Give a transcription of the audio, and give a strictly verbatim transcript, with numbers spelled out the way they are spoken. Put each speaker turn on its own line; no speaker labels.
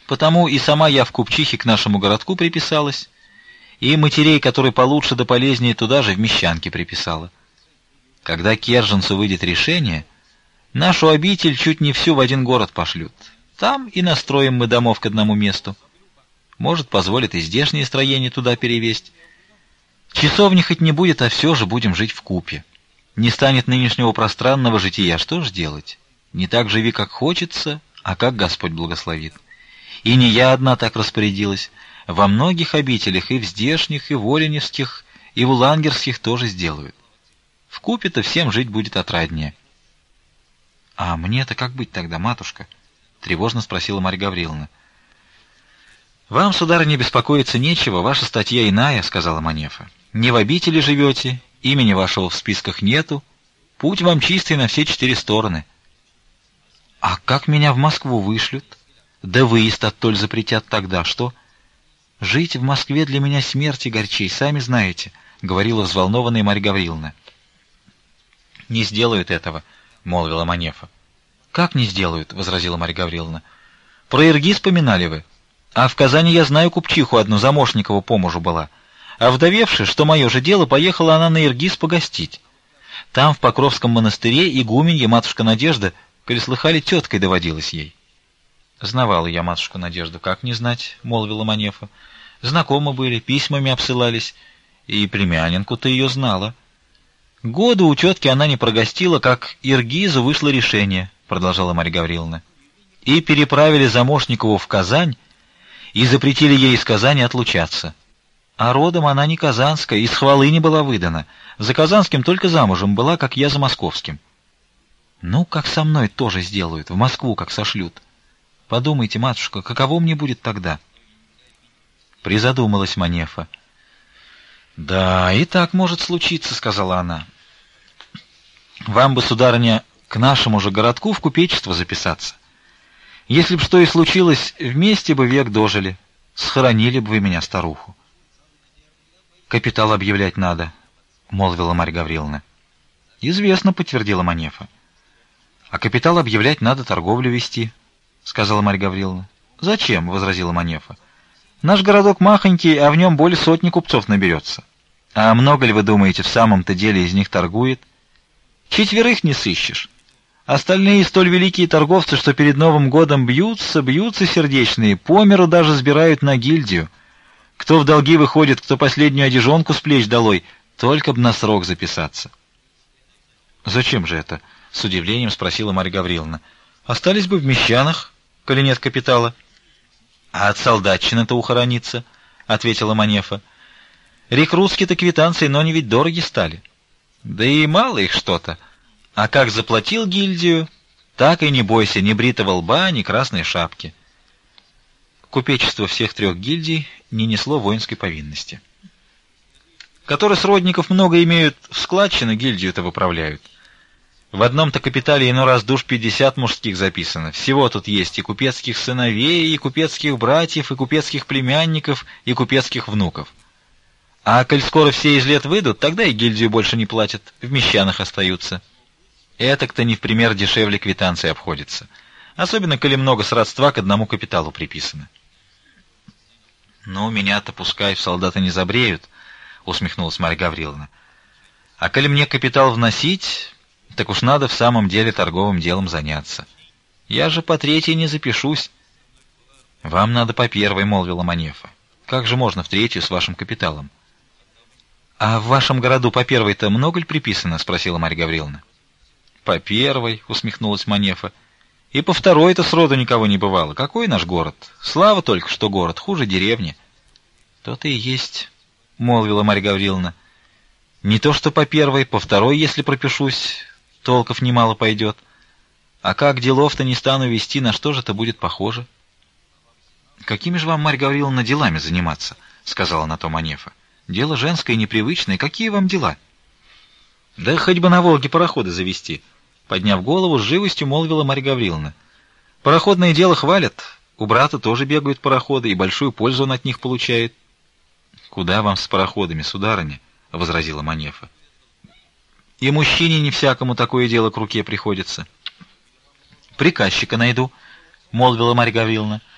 Потому и сама я в купчихе к нашему городку приписалась, и матерей, которые получше да полезнее, туда же в мещанки приписала. Когда Керженцу выйдет решение, нашу обитель чуть не всю в один город пошлют. Там и настроим мы домов к одному месту. Может, позволит и здешнее строение туда перевезть. Часовни хоть не будет, а все же будем жить вкупе. Не станет нынешнего пространного жития, что ж делать? Не так живи, как хочется, а как Господь благословит. И не я одна так распорядилась. Во многих обителях, и в здешних, и в оленевских, и в улангерских тоже сделают. Вкупе-то всем жить будет отраднее. — А мне-то как быть тогда, матушка? — тревожно спросила Марья Гавриловна. — Вам, сударыня, беспокоиться нечего, ваша статья иная, — сказала Манефа. — Не в обители живете, имени вашего в списках нету, путь вам чистый на все четыре стороны. — А как меня в Москву вышлют? Да выезд оттоль запретят тогда, что? — Жить в Москве для меня смерти горчей, сами знаете, — говорила взволнованная Марья Гавриловна. — Не сделают этого, — молвила Манефа. — Как не сделают? — возразила Марья Гавриловна. — Про Иргиз поминали вы. А в Казани я знаю купчиху одну, Замошникову по мужу была. А вдовевши, что мое же дело, поехала она на Иргиз погостить. Там, в Покровском монастыре, игуменья матушка Надежда, коли слыхали, теткой доводилась ей. — Знавала я матушку Надежду, как не знать, — молвила Манефа. — Знакомы были, письмами обсылались, и племянинку-то ее знала. Года у тетки она не прогостила, как Иргизу вышло решение, — продолжала Марья Гавриловна. И переправили Замошникову в Казань, и запретили ей из Казани отлучаться. А родом она не казанская, из Хвалыни была выдана. За казанским только замужем была, как я за московским. Ну, как со мной тоже сделают, в Москву как сошлют. Подумайте, матушка, каково мне будет тогда? Призадумалась Манефа. Да, и так может случиться, — сказала она. Вам бы, сударыня, к нашему же городку в купечество записаться. Если б что и случилось, вместе бы век дожили. Схоронили бы вы меня, старуху. Капитал объявлять надо, — молвила Марья Гавриловна. Известно, — подтвердила Манефа. А капитал объявлять надо, торговлю вести, — сказала Марья Гавриловна. Зачем? — возразила Манефа. Наш городок махонький, а в нем более сотни купцов наберется. А много ли, вы думаете, в самом-то деле из них торгует? Четверых не сыщешь. Остальные столь великие торговцы, что перед Новым годом бьются, бьются сердечные, по миру даже сбирают на гильдию. Кто в долги выходит, кто последнюю одежонку с плеч долой, только б на срок записаться. — Зачем же это? — с удивлением спросила Марья Гавриловна. — Остались бы в мещанах, коли нет капитала. — А от солдатчины-то ухорониться, — ответила Манефа. — Рекрутские-то квитанции, но они ведь дороги стали. Да и мало их что-то. А как заплатил гильдию, так и не бойся ни бритого лба, ни красной шапки. Купечество всех трех гильдий не несло воинской повинности. Которые сродников много имеют, в складчину гильдию-то выправляют. В одном-то капитале иной раз душ пятьдесят мужских записано. Всего тут есть и купецких сыновей, и купецких братьев, и купецких племянников, и купецких внуков. А коль скоро все из лет выйдут, тогда и гильдию больше не платят, в мещанах остаются. Этак-то не в пример дешевле квитанции обходится. Особенно, коли много сродства к одному капиталу приписано. — Ну, меня-то пускай в солдаты не забреют, — усмехнулась Марья Гавриловна. — А коли мне капитал вносить, так уж надо в самом деле торговым делом заняться. Я же по третьей не запишусь. — Вам надо по первой, — молвила Манефа. — Как же можно в третью с вашим капиталом? — А в вашем городу по первой-то много ли приписано? — спросила Марья Гавриловна. — По первой, — усмехнулась Манефа. — И по второй-то сроду никого не бывало. Какой наш город? Слава только, что город, хуже деревни. — То-то и есть, — молвила Марья Гавриловна. — Не то что по первой, по второй, если пропишусь, толков немало пойдет. А как делов-то не стану вести, на что же это будет похоже? — Какими же вам, Марья Гавриловна, делами заниматься? — сказала на то Манефа. — Дело женское и непривычное. Какие вам дела? — Да хоть бы на Волге пароходы завести, — подняв голову, с живостью молвила Марья Гавриловна. — Пароходное дело хвалят. У брата тоже бегают пароходы, и большую пользу он от них получает. — Куда вам с пароходами, сударыня? — возразила Манефа. — И мужчине не всякому такое дело к руке приходится. — Приказчика найду, — молвила Марья Гавриловна.